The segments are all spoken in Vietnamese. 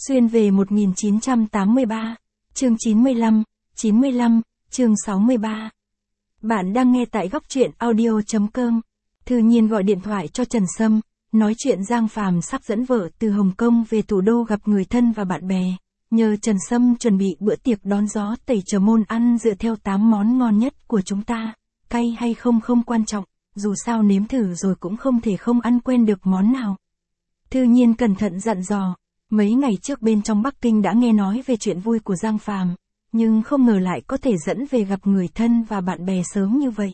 Xuyên về 1983, chương 95, chương 63. Bạn đang nghe tại góc truyện audio.com. Thư Nhiên gọi điện thoại cho Trần Sâm, nói chuyện Giang Phàm sắp dẫn vợ từ Hồng Kông về thủ đô gặp người thân và bạn bè, nhờ Trần Sâm chuẩn bị bữa tiệc đón gió tẩy trờ môn ăn dựa theo 8 món ngon nhất của chúng ta. Cay hay không không quan trọng, dù sao nếm thử rồi cũng không thể không ăn quen được món nào. Thư Nhiên cẩn thận dặn dò. Mấy ngày trước bên trong Bắc Kinh đã nghe nói về chuyện vui của Giang Phàm, nhưng không ngờ lại có thể dẫn về gặp người thân và bạn bè sớm như vậy.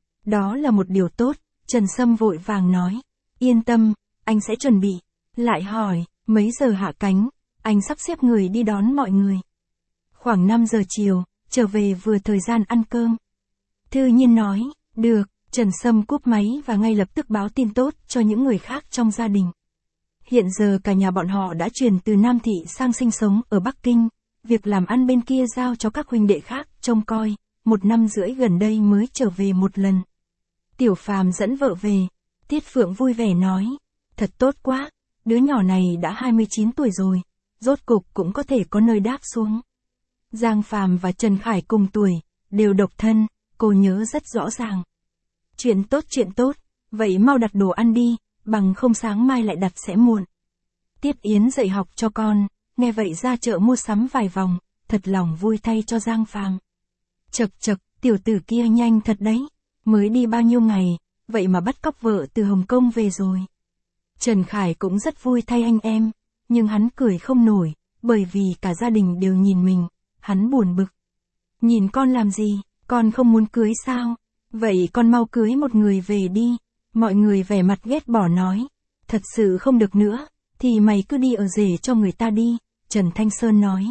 Đó là một điều tốt, Trần Sâm vội vàng nói. Yên tâm, anh sẽ chuẩn bị. Lại hỏi, mấy giờ hạ cánh, anh sắp xếp người đi đón mọi người. Khoảng 5 giờ chiều, trở về vừa thời gian ăn cơm. Thư Nhiên nói, được, Trần Sâm cúp máy và ngay lập tức báo tin tốt cho những người khác trong gia đình. Hiện giờ cả nhà bọn họ đã chuyển từ Nam Thị sang sinh sống ở Bắc Kinh, việc làm ăn bên kia giao cho các huynh đệ khác trông coi, 1 năm rưỡi gần đây mới trở về một lần. Tiểu Phàm dẫn vợ về, Tiết Phượng vui vẻ nói, thật tốt quá, đứa nhỏ này đã 29 tuổi rồi, rốt cục cũng có thể có nơi đáp xuống. Giang Phàm và Trần Khải cùng tuổi, đều độc thân, cô nhớ rất rõ ràng. Chuyện tốt, vậy mau đặt đồ ăn đi, bằng không sáng mai lại đặt sẽ muộn. Tiết Yến dạy học cho con, nghe vậy ra chợ mua sắm vài vòng, thật lòng vui thay cho Giang Phàm. Chậc, tiểu tử kia nhanh thật đấy, mới đi bao nhiêu ngày, vậy mà bắt cóc vợ từ Hồng Kông về rồi. Trần Khải cũng rất vui thay anh em, nhưng hắn cười không nổi, bởi vì cả gia đình đều nhìn mình, hắn buồn bực. Nhìn con làm gì, con không muốn cưới sao? Vậy con mau cưới một người về đi. Mọi người vẻ mặt ghét bỏ nói, thật sự không được nữa, thì mày cứ đi ở rể cho người ta đi, Trần Thanh Sơn nói.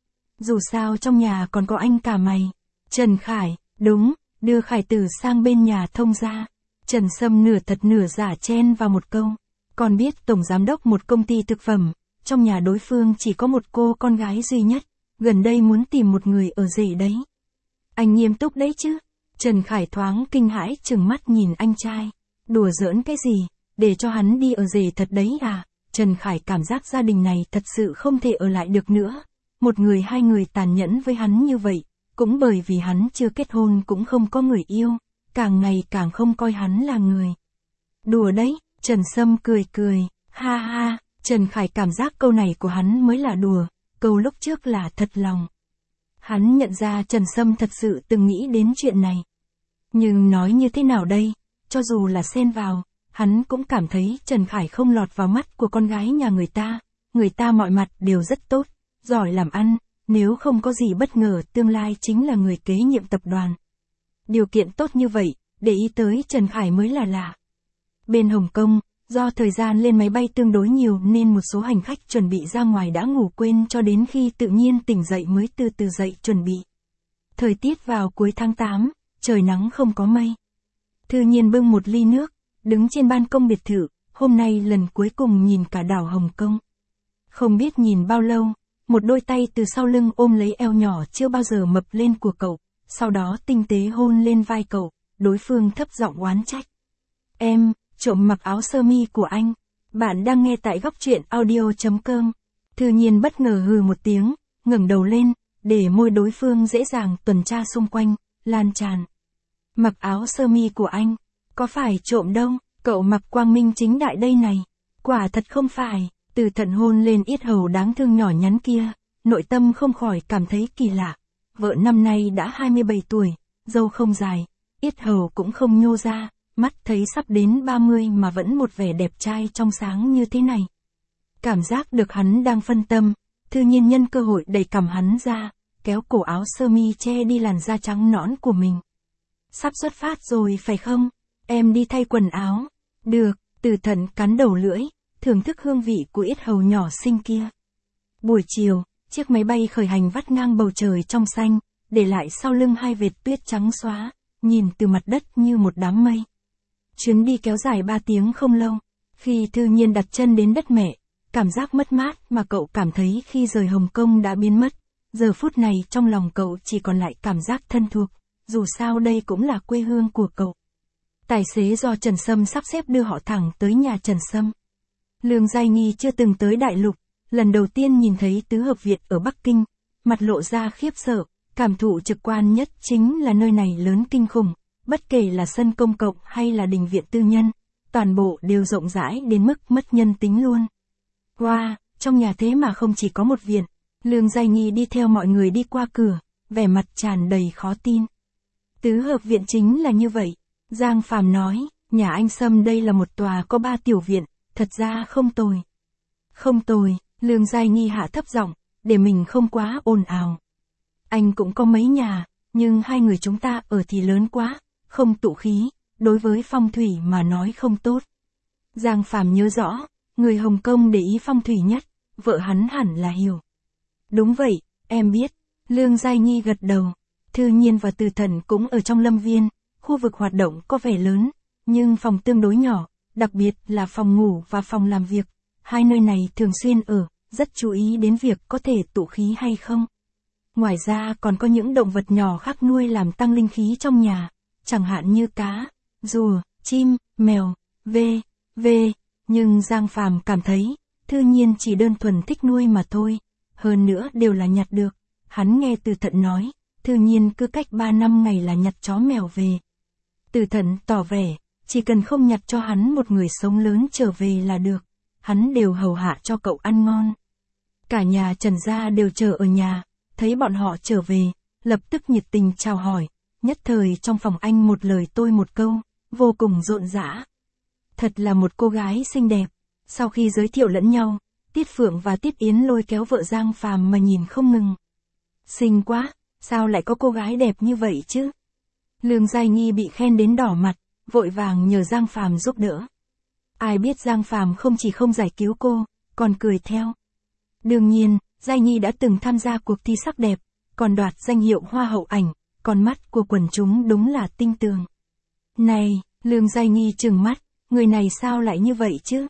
Dù sao trong nhà còn có anh cả mày. Trần Khải, đúng, đưa Khải Tử sang bên nhà thông gia. Trần Sâm nửa thật nửa giả chen vào một câu, còn biết tổng giám đốc một công ty thực phẩm, trong nhà đối phương chỉ có một cô con gái duy nhất, gần đây muốn tìm một người ở rể đấy. Anh nghiêm túc đấy chứ? Trần Khải thoáng kinh hãi trừng mắt nhìn anh trai. Đùa giỡn cái gì, để cho hắn đi ở rể thật đấy à? Trần Khải cảm giác gia đình này thật sự không thể ở lại được nữa. Một người hai người tàn nhẫn với hắn như vậy, cũng bởi vì hắn chưa kết hôn cũng không có người yêu, càng ngày càng không coi hắn là người. Đùa đấy, Trần Sâm cười, ha ha, Trần Khải cảm giác câu này của hắn mới là đùa, câu lúc trước là thật lòng. Hắn nhận ra Trần Sâm thật sự từng nghĩ đến chuyện này. Nhưng nói như thế nào đây? Cho dù là xen vào, hắn cũng cảm thấy Trần Khải không lọt vào mắt của con gái nhà người ta mọi mặt đều rất tốt, giỏi làm ăn, nếu không có gì bất ngờ tương lai chính là người kế nhiệm tập đoàn. Điều kiện tốt như vậy, để ý tới Trần Khải mới là lạ. Bên Hồng Kông, do thời gian lên máy bay tương đối nhiều nên một số hành khách chuẩn bị ra ngoài đã ngủ quên cho đến khi tự nhiên tỉnh dậy mới từ từ dậy chuẩn bị. Thời tiết vào cuối tháng 8, trời nắng không có mây. Thư Nhiên bưng một ly nước, đứng trên ban công biệt thự, hôm nay lần cuối cùng nhìn cả đảo Hồng Kông. Không biết nhìn bao lâu, một đôi tay từ sau lưng ôm lấy eo nhỏ chưa bao giờ mập lên của cậu, sau đó tinh tế hôn lên vai cậu, đối phương thấp giọng oán trách. Em, trộm mặc áo sơ mi của anh. Bạn đang nghe tại góc truyện audio.com. Thư Nhiên bất ngờ hừ một tiếng, ngẩng đầu lên, để môi đối phương dễ dàng tuần tra xung quanh, lan tràn. Mặc áo sơ mi của anh, có phải trộm đâu, cậu mặc quang minh chính đại đây này. Quả thật không phải, Từ Thận hôn lên yết hầu đáng thương nhỏ nhắn kia, nội tâm không khỏi cảm thấy kỳ lạ. Vợ năm nay đã 27 tuổi, râu không dài, yết hầu cũng không nhô ra, mắt thấy sắp đến 30 mà vẫn một vẻ đẹp trai trong sáng như thế này. Cảm giác được hắn đang phân tâm, Thư Nhiên nhân cơ hội đẩy cằm hắn ra, kéo cổ áo sơ mi che đi làn da trắng nõn của mình. Sắp xuất phát rồi phải không? Em đi thay quần áo. Được, Từ Thận cắn đầu lưỡi, thưởng thức hương vị của yết hầu nhỏ xinh kia. Buổi chiều, chiếc máy bay khởi hành vắt ngang bầu trời trong xanh, để lại sau lưng hai vệt tuyết trắng xóa, nhìn từ mặt đất như một đám mây. Chuyến đi kéo dài 3 tiếng không lâu. Khi Thư Nhiên đặt chân đến đất mẹ, cảm giác mất mát mà cậu cảm thấy khi rời Hồng Kông đã biến mất. Giờ phút này trong lòng cậu chỉ còn lại cảm giác thân thuộc, dù sao đây cũng là quê hương của cậu. Tài xế do Trần Sâm sắp xếp đưa họ thẳng tới nhà Trần Sâm. Lương Giai Nghi chưa từng tới đại lục, lần đầu tiên nhìn thấy tứ hợp viện ở Bắc Kinh, mặt lộ ra khiếp sợ, cảm thụ trực quan nhất chính là nơi này lớn kinh khủng, bất kể là sân công cộng hay là đình viện tư nhân, toàn bộ đều rộng rãi đến mức mất nhân tính luôn. Wow, trong nhà thế mà không chỉ có một viện. Lương Giai Nghi đi theo mọi người đi qua cửa, vẻ mặt tràn đầy khó tin. Tứ hợp viện chính là như vậy. Giang Phàm nói, nhà anh Sâm đây là một tòa có 3 tiểu viện, thật ra không tồi. Không tồi, Lương Giai Nghi hạ thấp giọng, để mình không quá ồn ào. Anh cũng có mấy nhà, nhưng hai người chúng ta ở thì lớn quá, không tụ khí, đối với phong thủy mà nói không tốt. Giang Phàm nhớ rõ, người Hồng Kông để ý phong thủy nhất, vợ hắn hẳn là hiểu. Đúng vậy, em biết. Lương Giai Nghi gật đầu. Thư Nhiên và Từ Thần cũng ở trong lâm viên, khu vực hoạt động có vẻ lớn, nhưng phòng tương đối nhỏ, đặc biệt là phòng ngủ và phòng làm việc. Hai nơi này thường xuyên ở, rất chú ý đến việc có thể tụ khí hay không. Ngoài ra còn có những động vật nhỏ khác nuôi làm tăng linh khí trong nhà, chẳng hạn như cá, rùa, chim, mèo, v.v. Nhưng Giang Phàm cảm thấy, Thư Nhiên chỉ đơn thuần thích nuôi mà thôi, hơn nữa đều là nhặt được. Hắn nghe Từ Thận nói, Thư Nhiên cứ cách 3 năm ngày là nhặt chó mèo về. Từ Thận tỏ vẻ, chỉ cần không nhặt cho hắn một người sống lớn trở về là được, hắn đều hầu hạ cho cậu ăn ngon. Cả nhà Trần gia đều chờ ở nhà, thấy bọn họ trở về, lập tức nhiệt tình chào hỏi, nhất thời trong phòng anh một lời tôi một câu, vô cùng rộn rã. Thật là một cô gái xinh đẹp. Sau khi giới thiệu lẫn nhau, Tiết Phượng và Tiết Yến lôi kéo vợ Giang Phàm mà nhìn không ngừng. Xinh quá, sao lại có cô gái đẹp như vậy chứ? Lương Giai Nghi bị khen đến đỏ mặt, vội vàng nhờ Giang Phàm giúp đỡ. Ai biết Giang Phàm không chỉ không giải cứu cô, còn cười theo. Đương nhiên, Giai Nghi đã từng tham gia cuộc thi sắc đẹp, còn đoạt danh hiệu Hoa hậu ảnh, con mắt của quần chúng đúng là tinh tường. Này, Lương Giai Nghi trừng mắt, người này sao lại như vậy chứ?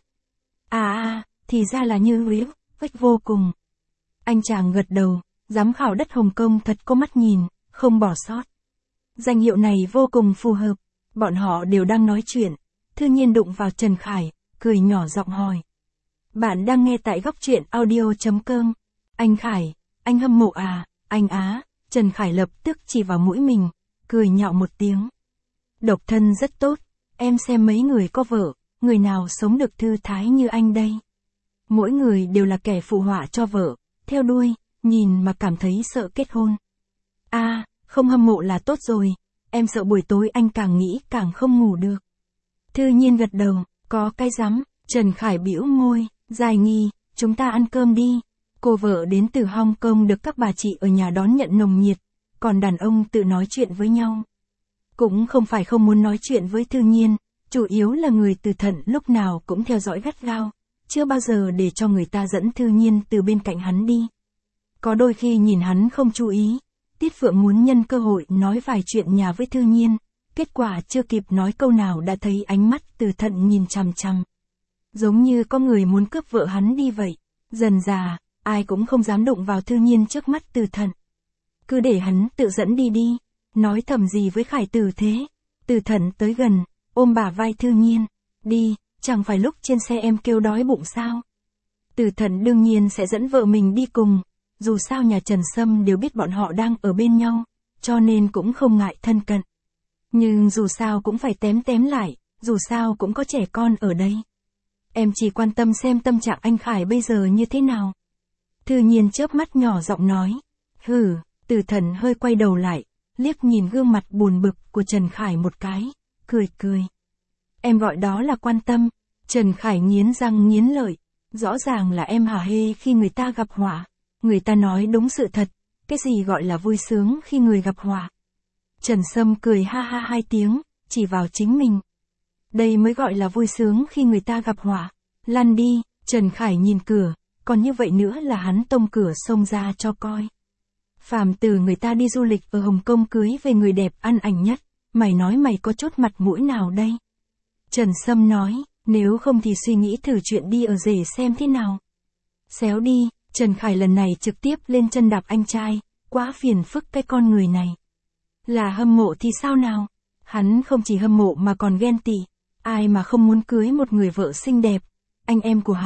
Thì ra là như Ríu, vách vô cùng. Anh chàng gật đầu, giám khảo đất Hồng Kông thật có mắt nhìn, không bỏ sót. Danh hiệu này vô cùng phù hợp, bọn họ đều đang nói chuyện, Thư Nhiên đụng vào Trần Khải, cười nhỏ giọng hỏi. Bạn đang nghe tại góc truyện audio.com. Anh Khải, anh hâm mộ à, anh á, Trần Khải lập tức chỉ vào mũi mình, cười nhạo một tiếng. Độc thân rất tốt, em xem mấy người có vợ, người nào sống được thư thái như anh đây. Mỗi người đều là kẻ phụ họa cho vợ, theo đuôi, nhìn mà cảm thấy sợ kết hôn. Không hâm mộ là tốt rồi, em sợ buổi tối anh càng nghĩ càng không ngủ được. Thư Nhiên gật đầu, có cái rắm, Trần Khải bĩu môi, Giai Nghi, chúng ta ăn cơm đi. Cô vợ đến từ Hong Kong được các bà chị ở nhà đón nhận nồng nhiệt, còn đàn ông tự nói chuyện với nhau. Cũng không phải không muốn nói chuyện với Thư Nhiên, chủ yếu là người Từ Thận lúc nào cũng theo dõi gắt gao, chưa bao giờ để cho người ta dẫn Thư Nhiên từ bên cạnh hắn đi. Có đôi khi nhìn hắn không chú ý, Tiết Phượng muốn nhân cơ hội nói vài chuyện nhà với Thư Nhiên, kết quả chưa kịp nói câu nào đã thấy ánh mắt Từ Thận nhìn chằm chằm. Giống như có người muốn cướp vợ hắn đi vậy. Dần dà, ai cũng không dám đụng vào Thư Nhiên trước mắt Từ Thận. Cứ để hắn tự dẫn đi đi, nói thầm gì với Khải Tử thế. Từ Thận tới gần, ôm bả vai Thư Nhiên, đi, chẳng phải lúc trên xe em kêu đói bụng sao. Từ Thận đương nhiên sẽ dẫn vợ mình đi cùng, dù sao nhà Trần Sâm đều biết bọn họ đang ở bên nhau, cho nên cũng không ngại thân cận. Nhưng dù sao cũng phải tém lại, dù sao cũng có trẻ con ở đây. Em chỉ quan tâm xem tâm trạng anh Khải bây giờ như thế nào. Thư Nhiên chớp mắt nhỏ giọng nói. Từ Thận hơi quay đầu lại, liếc nhìn gương mặt buồn bực của Trần Khải một cái, cười. Em gọi đó là quan tâm. Trần Khải nghiến răng nghiến lợi, rõ ràng là em hả hê khi người ta gặp họa. Người ta nói đúng sự thật, cái gì gọi là vui sướng khi người gặp họa. Trần Sâm cười ha ha 2 tiếng, chỉ vào chính mình. Đây mới gọi là vui sướng khi người ta gặp họa. Lăn đi, Trần Khải nhìn cửa, còn như vậy nữa là hắn tông cửa xông ra cho coi. Phàm từ người ta đi du lịch ở Hồng Kông cưới về người đẹp ăn ảnh nhất, mày nói mày có chút mặt mũi nào đây? Trần Sâm nói, nếu không thì suy nghĩ thử chuyện đi ở rể xem thế nào. Xéo đi, Trần Khải lần này trực tiếp lên chân đạp anh trai, quá phiền phức cái con người này. Là hâm mộ thì sao nào? Hắn không chỉ hâm mộ mà còn ghen tị, ai mà không muốn cưới một người vợ xinh đẹp. Anh em của hắn,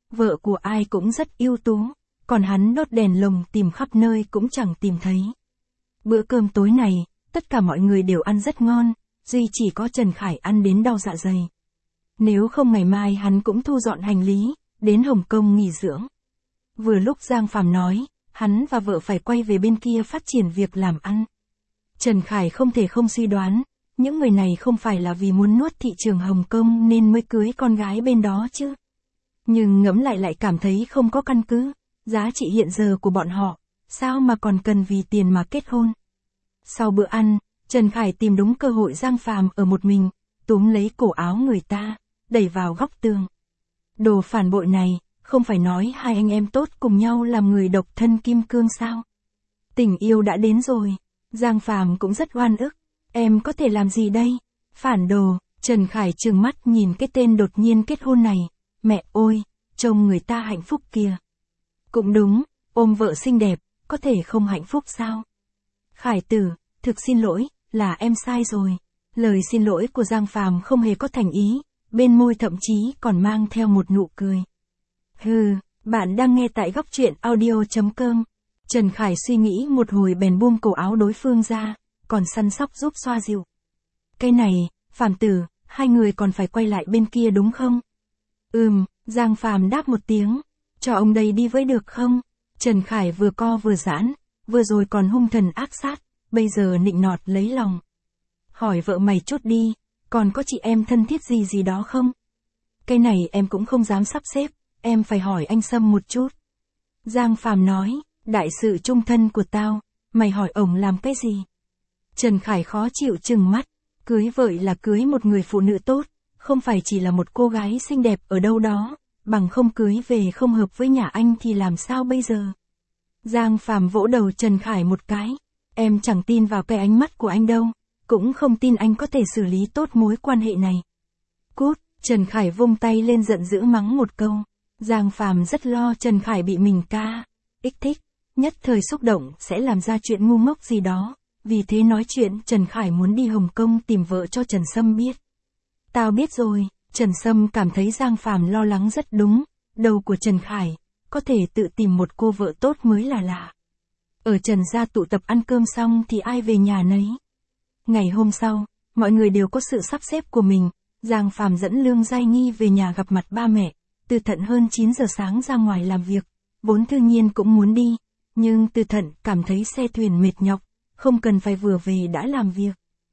Vợ của ai cũng rất ưu tú, còn hắn đốt đèn lồng tìm khắp nơi cũng chẳng tìm thấy. Bữa cơm tối này, tất cả mọi người đều ăn rất ngon, duy chỉ có Trần Khải ăn đến đau dạ dày. Nếu không ngày mai hắn cũng thu dọn hành lý, đến Hồng Kông nghỉ dưỡng. Vừa lúc Giang Phàm nói, hắn và vợ phải quay về bên kia phát triển việc làm ăn. Trần Khải không thể không suy đoán, những người này không phải là vì muốn nuốt thị trường Hồng Kông nên mới cưới con gái bên đó chứ. Nhưng ngẫm lại cảm thấy không có căn cứ, giá trị hiện giờ của bọn họ, sao mà còn cần vì tiền mà kết hôn. Sau bữa ăn, Trần Khải tìm đúng cơ hội Giang Phàm ở một mình, túm lấy cổ áo người ta, đẩy vào góc tường. Đồ phản bội này, không phải nói hai anh em tốt cùng nhau làm người độc thân kim cương sao? Tình yêu đã đến rồi, Giang Phàm cũng rất oan ức, em có thể làm gì đây? Phản đồ, Trần Khải trừng mắt nhìn cái tên đột nhiên kết hôn này, mẹ ơi, trông người ta hạnh phúc kìa. Cũng đúng, ôm vợ xinh đẹp, có thể không hạnh phúc sao? Khải tử, thực xin lỗi, là em sai rồi. Lời xin lỗi của Giang Phàm không hề có thành ý, bên môi thậm chí còn mang theo một nụ cười. Hừ, bạn đang nghe tại góc truyện audio.com. Trần Khải suy nghĩ một hồi bèn buông cổ áo đối phương ra, còn săn sóc giúp xoa dịu. Cái này, Phàm tử, hai người còn phải quay lại bên kia đúng không? Giang Phàm đáp một tiếng, cho ông đây đi với được không? Trần Khải vừa co vừa giãn, vừa rồi còn hung thần ác sát, bây giờ nịnh nọt lấy lòng. Hỏi vợ mày chút đi, còn có chị em thân thiết gì đó không? Cái này em cũng không dám sắp xếp, em phải hỏi anh Sâm một chút. Giang Phàm nói, đại sự chung thân của tao, mày hỏi ổng làm cái gì? Trần Khải khó chịu trừng mắt, cưới vợ là cưới một người phụ nữ tốt, không phải chỉ là một cô gái xinh đẹp ở đâu đó, bằng không cưới về không hợp với nhà anh thì làm sao bây giờ? Giang Phàm vỗ đầu Trần Khải một cái, em chẳng tin vào cái ánh mắt của anh đâu, cũng không tin anh có thể xử lý tốt mối quan hệ này. Cút, Trần Khải vung tay lên giận dữ mắng một câu. Giang Phàm rất lo Trần Khải bị mình kích thích, nhất thời xúc động sẽ làm ra chuyện ngu ngốc gì đó, vì thế nói chuyện Trần Khải muốn đi Hồng Kông tìm vợ cho Trần Sâm biết. Tao biết rồi, Trần Sâm cảm thấy Giang Phàm lo lắng rất đúng, đầu của Trần Khải, có thể tự tìm một cô vợ tốt mới là lạ. Ở Trần gia tụ tập ăn cơm xong thì ai về nhà nấy. Ngày hôm sau, mọi người đều có sự sắp xếp của mình, Giang Phàm dẫn Lương Giai Nghi về nhà gặp mặt ba mẹ, Từ Thận hơn 9 giờ sáng ra ngoài làm việc, vốn Thư Nhiên cũng muốn đi, nhưng Từ Thận cảm thấy xe thuyền mệt nhọc, không cần phải vừa về đã làm việc.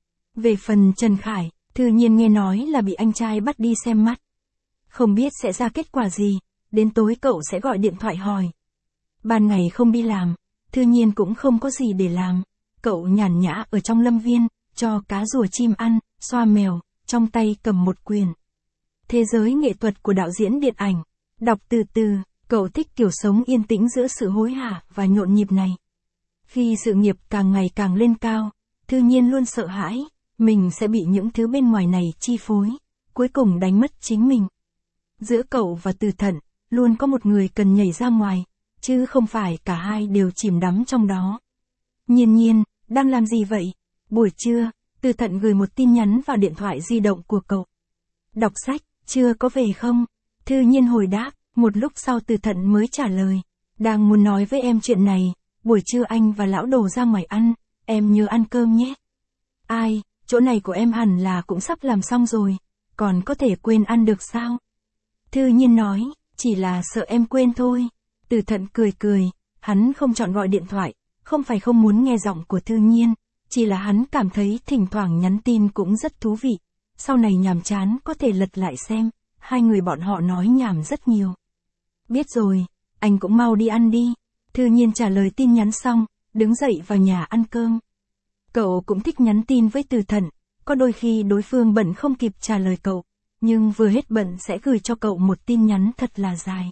Về phần Trần Khải, Thư Nhiên nghe nói là bị anh trai bắt đi xem mắt. Không biết sẽ ra kết quả gì, đến tối cậu sẽ gọi điện thoại hỏi. Ban ngày không đi làm, Thư Nhiên cũng không có gì để làm, cậu nhàn nhã ở trong lâm viên, cho cá rùa chim ăn, xoa mèo, trong tay cầm một quyển. Thế giới nghệ thuật của đạo diễn điện ảnh, đọc từ từ, cậu thích kiểu sống yên tĩnh giữa sự hối hả và nhộn nhịp này. Khi sự nghiệp càng ngày càng lên cao, Thư Nhiên luôn sợ hãi, mình sẽ bị những thứ bên ngoài này chi phối, cuối cùng đánh mất chính mình. Giữa cậu và Từ Thận, luôn có một người cần nhảy ra ngoài, chứ không phải cả hai đều chìm đắm trong đó. Nhiên, đang làm gì vậy? Buổi trưa, Từ Thận gửi một tin nhắn vào điện thoại di động của cậu. Đọc sách, chưa có về không? Thư Nhiên hồi đáp, một lúc sau Từ Thận mới trả lời. Đang muốn nói với em chuyện này, buổi trưa anh và lão Đồ ra ngoài ăn, em nhớ ăn cơm nhé. Ai, chỗ này của em hẳn là cũng sắp làm xong rồi, còn có thể quên ăn được sao? Thư Nhiên nói, chỉ là sợ em quên thôi. Từ Thận cười, hắn không chọn gọi điện thoại, không phải không muốn nghe giọng của Thư Nhiên, chỉ là hắn cảm thấy thỉnh thoảng nhắn tin cũng rất thú vị. Sau này nhàm chán có thể lật lại xem, hai người bọn họ nói nhảm rất nhiều. Biết rồi, anh cũng mau đi ăn đi. Thư Nhiên trả lời tin nhắn xong, đứng dậy vào nhà ăn cơm. Cậu cũng thích nhắn tin với Từ Thận, có đôi khi đối phương bận không kịp trả lời cậu, nhưng vừa hết bận sẽ gửi cho cậu một tin nhắn thật là dài.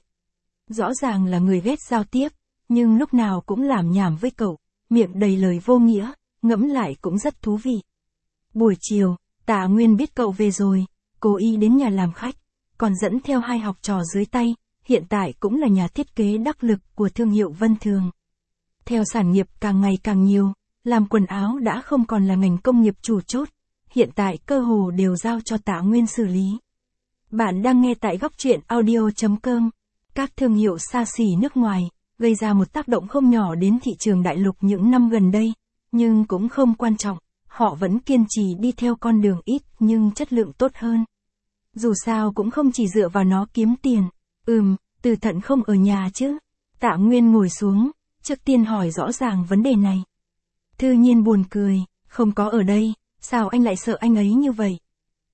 Rõ ràng là người ghét giao tiếp, nhưng lúc nào cũng làm nhảm với cậu, miệng đầy lời vô nghĩa, ngẫm lại cũng rất thú vị. Buổi chiều, Tạ Nguyên biết cậu về rồi, cố ý đến nhà làm khách, còn dẫn theo hai học trò dưới tay, hiện tại cũng là nhà thiết kế đắc lực của thương hiệu Vân Thường. Theo sản nghiệp càng ngày càng nhiều, làm quần áo đã không còn là ngành công nghiệp chủ chốt, hiện tại cơ hồ đều giao cho Tạ Nguyên xử lý. Bạn đang nghe tại góc truyện audio.com. các thương hiệu xa xỉ nước ngoài, gây ra một tác động không nhỏ đến thị trường đại lục những năm gần đây, nhưng cũng không quan trọng, họ vẫn kiên trì đi theo con đường ít nhưng chất lượng tốt hơn. Dù sao cũng không chỉ dựa vào nó kiếm tiền. Từ Thận không ở nhà chứ? Tạ Nguyên ngồi xuống, trước tiên hỏi rõ ràng vấn đề này. Thư Nhiên buồn cười, không có ở đây, sao anh lại sợ anh ấy như vậy?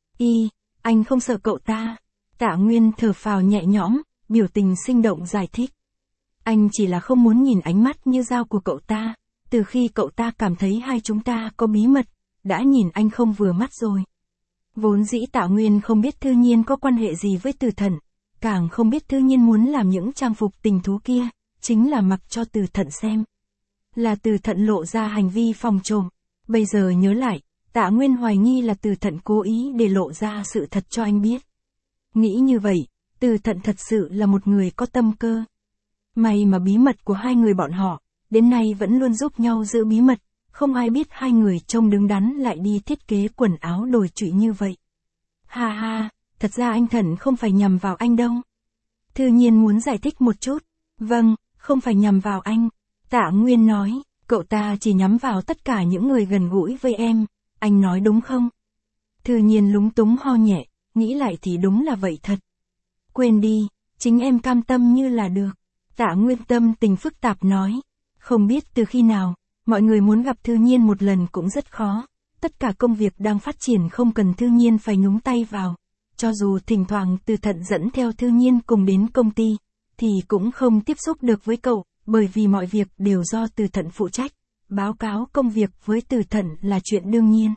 Anh không sợ cậu ta. Tạ Nguyên thở phào nhẹ nhõm, biểu tình sinh động giải thích. Anh chỉ là không muốn nhìn ánh mắt như dao của cậu ta, từ khi cậu ta cảm thấy hai chúng ta có bí mật, đã nhìn anh không vừa mắt rồi. Vốn dĩ Tạ Nguyên không biết Thư Nhiên có quan hệ gì với Từ Thận, càng không biết Thư Nhiên muốn làm những trang phục tình thú kia, chính là mặc cho Từ Thận xem. Là Từ Thận lộ ra hành vi phòng trộm. Bây giờ nhớ lại, Tạ Nguyên hoài nghi là Từ Thận cố ý để lộ ra sự thật cho anh biết. Nghĩ như vậy, Từ Thận thật sự là một người có tâm cơ. May mà bí mật của hai người bọn họ, đến nay vẫn luôn giúp nhau giữ bí mật, không ai biết hai người trông đứng đắn lại đi thiết kế quần áo đồi trụy như vậy. Ha, thật ra anh Thận không phải nhằm vào anh đâu. Thư Nhiên muốn giải thích một chút. Vâng, không phải nhằm vào anh. Tạ Nguyên nói, cậu ta chỉ nhắm vào tất cả những người gần gũi với em, anh nói đúng không? Thư Nhiên lúng túng ho nhẹ, nghĩ lại thì đúng là vậy thật. Quên đi, chính em cam tâm như là được. Tạ Nguyên tâm tình phức tạp nói, không biết từ khi nào, mọi người muốn gặp Thư Nhiên một lần cũng rất khó, tất cả công việc đang phát triển không cần Thư Nhiên phải nhúng tay vào, cho dù thỉnh thoảng Từ Thận dẫn theo Thư Nhiên cùng đến công ty, thì cũng không tiếp xúc được với cậu, bởi vì mọi việc đều do Từ Thận phụ trách, báo cáo công việc với Từ Thận là chuyện đương nhiên.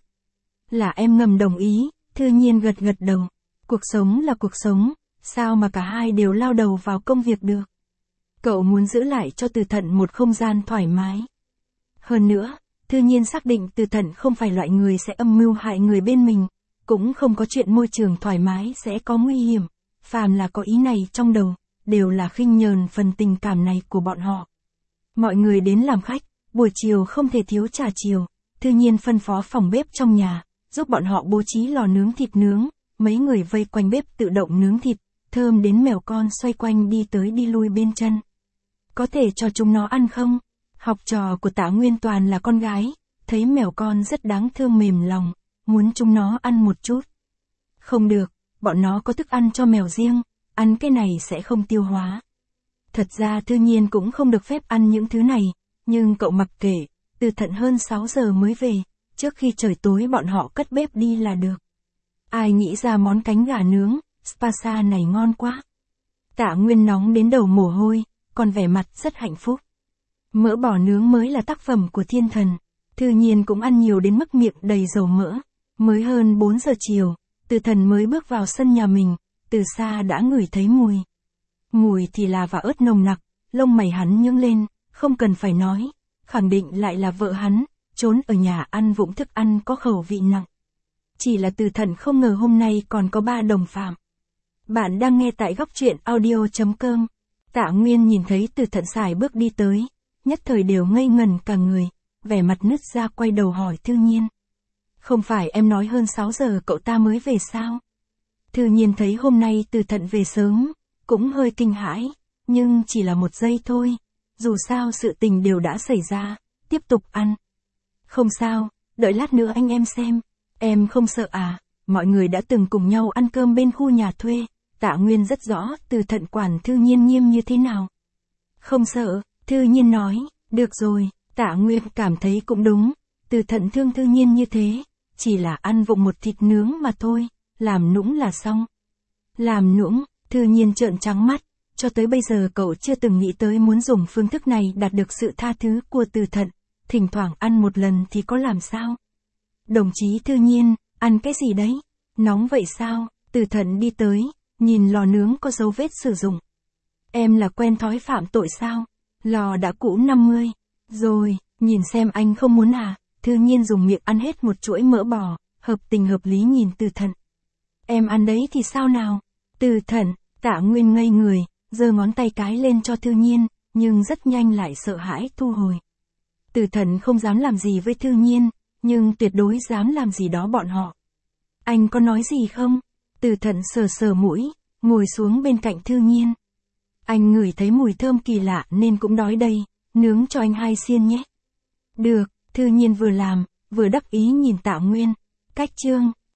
Là em ngầm đồng ý, Thư Nhiên gật gật đầu, cuộc sống là cuộc sống, sao mà cả hai đều lao đầu vào công việc được. Cậu muốn giữ lại cho Từ Thận một không gian thoải mái. Hơn nữa, Thư Nhiên xác định Từ Thận không phải loại người sẽ âm mưu hại người bên mình, cũng không có chuyện môi trường thoải mái sẽ có nguy hiểm, phàm là có ý này trong đầu, đều là khinh nhờn phần tình cảm này của bọn họ. Mọi người đến làm khách, buổi chiều không thể thiếu trà chiều, Thư Nhiên phân phó phòng bếp trong nhà, giúp bọn họ bố trí lò nướng thịt nướng, mấy người vây quanh bếp tự động nướng thịt, thơm đến mèo con xoay quanh đi tới đi lui bên chân. Có thể cho chúng nó ăn không? Học trò của Tạ Nguyên toàn là con gái, thấy mèo con rất đáng thương mềm lòng, muốn chúng nó ăn một chút. Không được, bọn nó có thức ăn cho mèo riêng, ăn cái này sẽ không tiêu hóa. Thật ra Thư Nhiên cũng không được phép ăn những thứ này, nhưng cậu mặc kệ, Từ Thận hơn 6 giờ mới về, trước khi trời tối bọn họ cất bếp đi là được. Ai nghĩ ra món cánh gà nướng, spasa này ngon quá. Tạ Nguyên nóng đến đầu mồ hôi, còn vẻ mặt rất hạnh phúc. Mỡ bò nướng mới là tác phẩm của thiên thần. Thư Nhiên cũng ăn nhiều đến mức miệng đầy dầu mỡ. Mới hơn 4 giờ chiều, Từ Thần mới bước vào sân nhà mình, từ xa đã ngửi thấy mùi. Mùi thì là và ớt nồng nặc, lông mày hắn nhướng lên, không cần phải nói, khẳng định lại là vợ hắn, trốn ở nhà ăn vụng thức ăn có khẩu vị nặng. Chỉ là Từ Thần không ngờ hôm nay còn có 3 đồng phạm. Bạn đang nghe tại góc truyện audio.com. Tạ Nguyên nhìn thấy Từ Thận sải bước đi tới, nhất thời đều ngây ngẩn cả người, vẻ mặt nứt ra quay đầu hỏi Thư Nhiên. Không phải em nói hơn 6 giờ cậu ta mới về sao? Thư Nhiên thấy hôm nay Từ Thận về sớm, cũng hơi kinh hãi, nhưng chỉ là một giây thôi, dù sao sự tình đều đã xảy ra, tiếp tục ăn. Không sao, đợi lát nữa anh em xem, em không sợ à, mọi người đã từng cùng nhau ăn cơm bên khu nhà thuê. Tạ Nguyên rất rõ Từ Thận quản Thư Nhiên nghiêm như thế nào. Không sợ, Thư Nhiên nói, được rồi, Tạ Nguyên cảm thấy cũng đúng, Từ Thận thương Thư Nhiên như thế, chỉ là ăn vụng một thịt nướng mà thôi, làm nũng là xong. Làm nũng, Thư Nhiên trợn trắng mắt, cho tới bây giờ cậu chưa từng nghĩ tới muốn dùng phương thức này đạt được sự tha thứ của Từ Thận, thỉnh thoảng ăn một lần thì có làm sao. Đồng chí Thư Nhiên, ăn cái gì đấy? Nóng vậy sao? Từ Thận đi tới, nhìn lò nướng có dấu vết sử dụng. Em là quen thói phạm tội sao? Lò đã cũ 50. Rồi, nhìn xem anh không muốn à? Thư Nhiên dùng miệng ăn hết một chuỗi mỡ bò, hợp tình hợp lý nhìn Từ Thận. Em ăn đấy thì sao nào? Từ Thận, Tạ Nguyên ngây người, giơ ngón tay cái lên cho Thư Nhiên, nhưng rất nhanh lại sợ hãi thu hồi. Từ Thận không dám làm gì với Thư Nhiên, nhưng tuyệt đối dám làm gì đó bọn họ. Anh có nói gì không? Từ Thận sờ sờ mũi, ngồi xuống bên cạnh Thư Nhiên. Anh ngửi thấy mùi thơm kỳ lạ nên cũng đói đây, nướng cho anh 2 xiên nhé. Được, Thư Nhiên vừa làm, vừa đắc ý nhìn Tạ Nguyên. Cách chương